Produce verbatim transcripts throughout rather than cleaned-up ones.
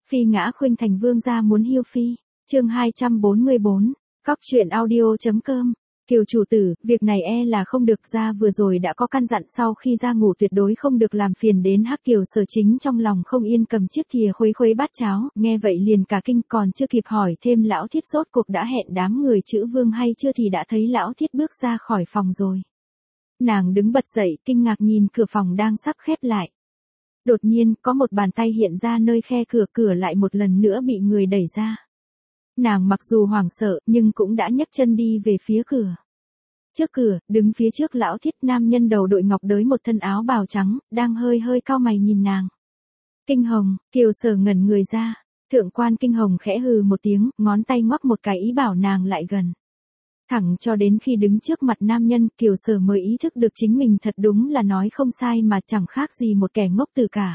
Phi ngã khuynh thành vương gia muốn hiêu phi. Chương hai trăm bốn mươi bốn. Cóc truyện audio.com. Kiều chủ tử, việc này e là không được, ra vừa rồi đã có căn dặn sau khi ra ngủ tuyệt đối không được làm phiền đến Hắc Kiều Sở chính trong lòng không yên cầm chiếc thìa khuấy khuấy bát cháo, nghe vậy liền cả kinh, còn chưa kịp hỏi thêm lão thiết rốt cuộc đã hẹn đám người chữ vương hay chưa thì đã thấy lão thiết bước ra khỏi phòng rồi. Nàng đứng bật dậy, kinh ngạc nhìn cửa phòng đang sắp khép lại. Đột nhiên, có một bàn tay hiện ra nơi khe cửa, cửa lại một lần nữa bị người đẩy ra. Nàng mặc dù hoảng sợ, nhưng cũng đã nhấc chân đi về phía cửa. Trước cửa, đứng phía trước lão thiết, nam nhân đầu đội ngọc đới một thân áo bào trắng, đang hơi hơi cau mày nhìn nàng. Kinh Hồng, Kiều Sở ngẩn người ra. Thượng quan Kinh Hồng khẽ hừ một tiếng, ngón tay ngoắc một cái ý bảo nàng lại gần. Thẳng cho đến khi đứng trước mặt nam nhân, Kiều Sở mới ý thức được chính mình thật đúng là nói không sai mà chẳng khác gì một kẻ ngốc tử cả.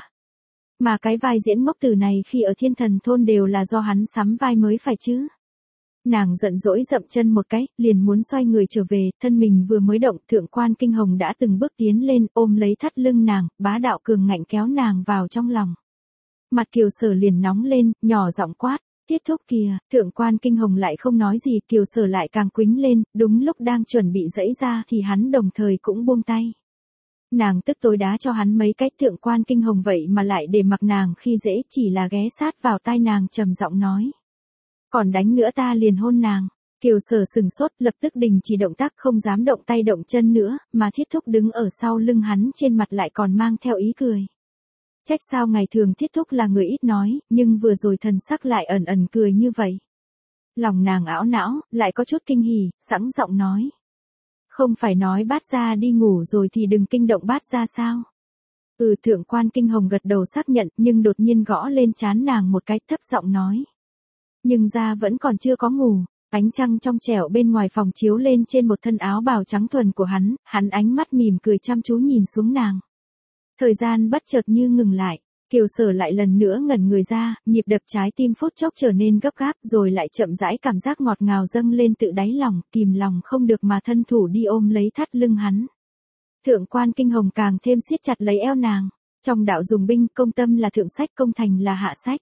Mà cái vai diễn ngốc tử này khi ở Thiên Thần Thôn đều là do hắn sắm vai mới phải chứ. Nàng giận dỗi dậm chân một cái, liền muốn xoay người trở về, thân mình vừa mới động, Thượng quan Kinh Hồng đã từng bước tiến lên, ôm lấy thắt lưng nàng, bá đạo cường ngạnh kéo nàng vào trong lòng. Mặt Kiều Sở liền nóng lên, nhỏ giọng quát, Tiết thúc kìa. Thượng quan Kinh Hồng lại không nói gì, Kiều Sở lại càng quýnh lên, đúng lúc đang chuẩn bị giãy ra thì hắn đồng thời cũng buông tay. Nàng tức tối đá cho hắn mấy cái, Thượng quan Kinh Hồng vậy mà lại để mặc nàng khi dễ, chỉ là ghé sát vào tai nàng trầm giọng nói. Còn đánh nữa ta liền hôn nàng. Kiều Sở sừng sốt, lập tức đình chỉ động tác, không dám động tay động chân nữa, mà Thiết thúc đứng ở sau lưng hắn, trên mặt lại còn mang theo ý cười. Trách sao ngày thường Thiết thúc là người ít nói, nhưng vừa rồi thần sắc lại ẩn ẩn cười như vậy. Lòng nàng ảo não, lại có chút kinh hỉ, sẵn giọng nói. Không phải nói bát gia đi ngủ rồi thì đừng kinh động bát gia sao? Ừ. Thượng quan Kinh Hồng gật đầu xác nhận, nhưng đột nhiên gõ lên trán nàng một cái, thấp giọng nói. Nhưng gia vẫn còn chưa có ngủ. Ánh trăng trong trẻo bên ngoài phòng chiếu lên trên một thân áo bào trắng thuần của hắn, hắn ánh mắt mỉm cười chăm chú nhìn xuống nàng. Thời gian bất chợt như ngừng lại, Kiều Sở lại lần nữa ngẩn người ra, nhịp đập trái tim phút chốc trở nên gấp gáp, rồi lại chậm rãi, cảm giác ngọt ngào dâng lên tự đáy lòng, kìm lòng không được mà thân thủ đi ôm lấy thắt lưng hắn. Thượng quan Kinh Hồng càng thêm siết chặt lấy eo nàng. Trong đạo dùng binh, công tâm là thượng sách, công thành là hạ sách.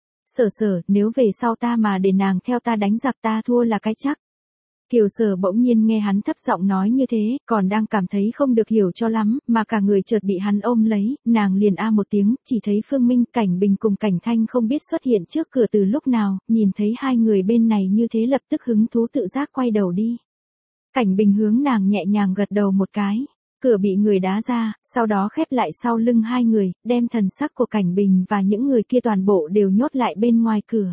Sở Sở, nếu về sau ta mà để nàng theo ta đánh giặc, ta thua là cái chắc. Kiều Sở bỗng nhiên nghe hắn thấp giọng nói như thế, còn đang cảm thấy không được hiểu cho lắm, mà cả người chợt bị hắn ôm lấy, nàng liền a một tiếng, chỉ thấy Phương Minh, Cảnh Bình cùng Cảnh Thanh không biết xuất hiện trước cửa từ lúc nào, nhìn thấy hai người bên này như thế lập tức hứng thú tự giác quay đầu đi. Cảnh Bình hướng nàng nhẹ nhàng gật đầu một cái, cửa bị người đá ra, sau đó khép lại sau lưng hai người, đem thần sắc của Cảnh Bình và những người kia toàn bộ đều nhốt lại bên ngoài cửa.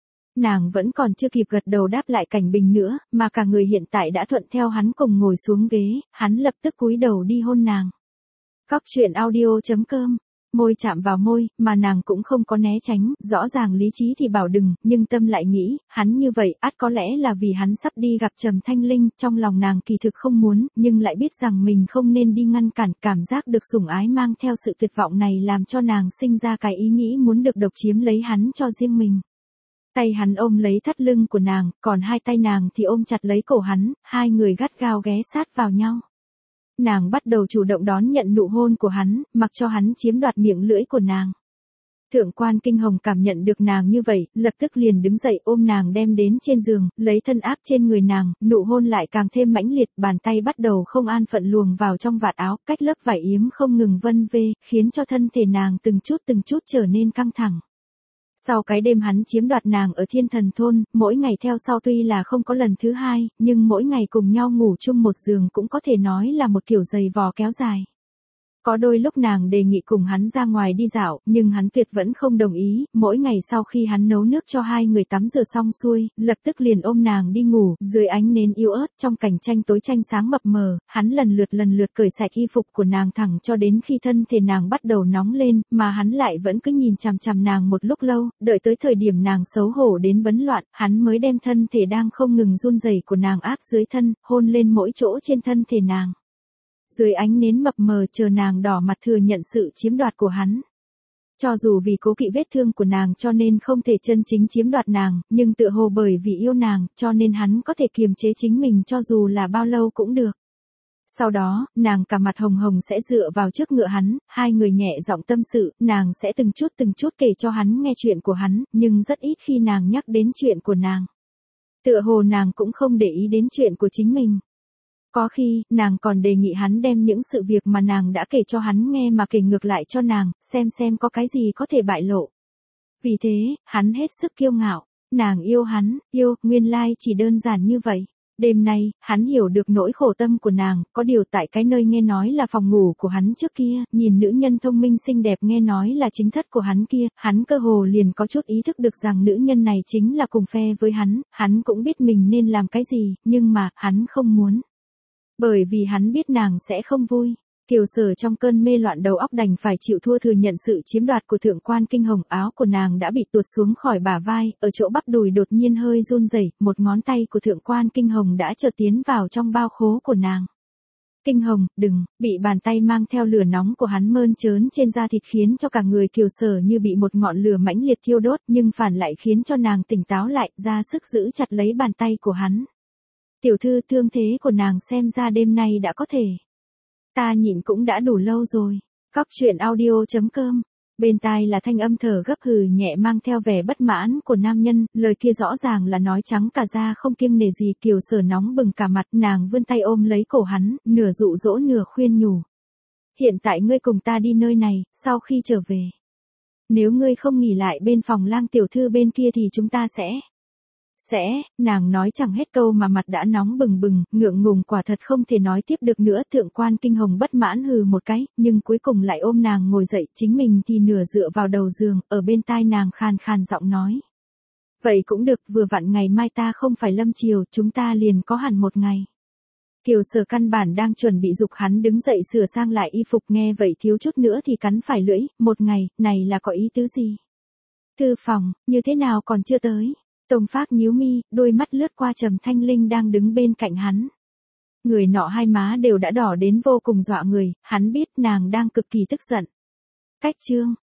Nàng vẫn còn chưa kịp gật đầu đáp lại Cảnh Bình nữa, mà cả người hiện tại đã thuận theo hắn cùng ngồi xuống ghế, hắn lập tức cúi đầu đi hôn nàng. Cóc truyện audio.com. Môi chạm vào môi, mà nàng cũng không có né tránh, rõ ràng lý trí thì bảo đừng, nhưng tâm lại nghĩ, hắn như vậy, ắt có lẽ là vì hắn sắp đi gặp Trầm Thanh Linh, trong lòng nàng kỳ thực không muốn, nhưng lại biết rằng mình không nên đi ngăn cản, cảm giác được sủng ái mang theo sự tuyệt vọng này làm cho nàng sinh ra cái ý nghĩ muốn được độc chiếm lấy hắn cho riêng mình. Tay hắn ôm lấy thắt lưng của nàng, còn hai tay nàng thì ôm chặt lấy cổ hắn, hai người gắt gao ghé sát vào nhau. Nàng bắt đầu chủ động đón nhận nụ hôn của hắn, mặc cho hắn chiếm đoạt miệng lưỡi của nàng. Thượng quan Kinh Hồng cảm nhận được nàng như vậy, lập tức liền đứng dậy ôm nàng đem đến trên giường, lấy thân áp trên người nàng, nụ hôn lại càng thêm mãnh liệt, bàn tay bắt đầu không an phận luồng vào trong vạt áo, cách lớp vải yếm không ngừng vân vê, khiến cho thân thể nàng từng chút từng chút trở nên căng thẳng. Sau cái đêm hắn chiếm đoạt nàng ở Thiên Thần Thôn, mỗi ngày theo sau tuy là không có lần thứ hai, nhưng mỗi ngày cùng nhau ngủ chung một giường cũng có thể nói là một kiểu giày vò kéo dài. Có đôi lúc nàng đề nghị cùng hắn ra ngoài đi dạo, nhưng hắn tuyệt vẫn không đồng ý, mỗi ngày sau khi hắn nấu nước cho hai người tắm rửa xong xuôi, lập tức liền ôm nàng đi ngủ, dưới ánh nến yếu ớt, trong cảnh tranh tối tranh sáng mập mờ, hắn lần lượt lần lượt cởi sạch y phục của nàng thẳng cho đến khi thân thể nàng bắt đầu nóng lên, mà hắn lại vẫn cứ nhìn chằm chằm nàng một lúc lâu, đợi tới thời điểm nàng xấu hổ đến bấn loạn, hắn mới đem thân thể đang không ngừng run rẩy của nàng áp dưới thân, hôn lên mỗi chỗ trên thân thể nàng. Dưới ánh nến mập mờ chờ nàng đỏ mặt thừa nhận sự chiếm đoạt của hắn. Cho dù vì cố kỵ vết thương của nàng cho nên không thể chân chính chiếm đoạt nàng, nhưng tựa hồ bởi vì yêu nàng, cho nên hắn có thể kiềm chế chính mình cho dù là bao lâu cũng được. Sau đó, nàng cả mặt hồng hồng sẽ dựa vào trước ngựa hắn, hai người nhẹ giọng tâm sự, nàng sẽ từng chút từng chút kể cho hắn nghe chuyện của hắn, nhưng rất ít khi nàng nhắc đến chuyện của nàng. Tựa hồ nàng cũng không để ý đến chuyện của chính mình. Có khi, nàng còn đề nghị hắn đem những sự việc mà nàng đã kể cho hắn nghe mà kể ngược lại cho nàng, xem xem có cái gì có thể bại lộ. Vì thế, hắn hết sức kiêu ngạo. Nàng yêu hắn, yêu, nguyên lai chỉ đơn giản như vậy. Đêm nay, hắn hiểu được nỗi khổ tâm của nàng, có điều tại cái nơi nghe nói là phòng ngủ của hắn trước kia, nhìn nữ nhân thông minh xinh đẹp nghe nói là chính thất của hắn kia, hắn cơ hồ liền có chút ý thức được rằng nữ nhân này chính là cùng phe với hắn, hắn cũng biết mình nên làm cái gì, nhưng mà, hắn không muốn. Bởi vì hắn biết nàng sẽ không vui. Kiều Sở trong cơn mê loạn đầu óc đành phải chịu thua thừa nhận sự chiếm đoạt của thượng quan Kinh Hồng, áo của nàng đã bị tuột xuống khỏi bả vai, ở chỗ bắp đùi đột nhiên hơi run rẩy, một ngón tay của thượng quan Kinh Hồng đã chợt tiến vào trong bao khố của nàng. Kinh Hồng, đừng, bị bàn tay mang theo lửa nóng của hắn mơn trớn trên da thịt khiến cho cả người Kiều Sở như bị một ngọn lửa mãnh liệt thiêu đốt, nhưng phản lại khiến cho nàng tỉnh táo lại, ra sức giữ chặt lấy bàn tay của hắn. Tiểu thư, thương thế của nàng xem ra đêm nay đã có thể. Ta nhịn cũng đã đủ lâu rồi. Cóc truyện audio chấm com. Bên tai là thanh âm thở gấp hừ nhẹ mang theo vẻ bất mãn của nam nhân, lời kia rõ ràng là nói trắng cả ra không kiêng nể gì. Kiều Sở nóng bừng cả mặt, nàng vươn tay ôm lấy cổ hắn, nửa dụ dỗ nửa khuyên nhủ. Hiện tại ngươi cùng ta đi nơi này, sau khi trở về. Nếu ngươi không nghỉ lại bên phòng Lang tiểu thư bên kia thì chúng ta sẽ... Sẽ, nàng nói chẳng hết câu mà mặt đã nóng bừng bừng, ngượng ngùng quả thật không thể nói tiếp được nữa. Thượng quan Kinh Hồng bất mãn hừ một cái, nhưng cuối cùng lại ôm nàng ngồi dậy, chính mình thì nửa dựa vào đầu giường, ở bên tai nàng khàn khàn giọng nói. Vậy cũng được, vừa vặn ngày mai ta không phải lâm chiều, chúng ta liền có hẳn một ngày. Kiều Sở căn bản đang chuẩn bị giục hắn đứng dậy sửa sang lại y phục, nghe vậy thiếu chút nữa thì cắn phải lưỡi, một ngày, này là có ý tứ gì? Thư phòng, như thế nào còn chưa tới? Tông Phác nhíu mi, đôi mắt lướt qua Trầm Thanh Linh đang đứng bên cạnh hắn. Người nọ hai má đều đã đỏ đến vô cùng dọa người, hắn biết nàng đang cực kỳ tức giận. Cách chương,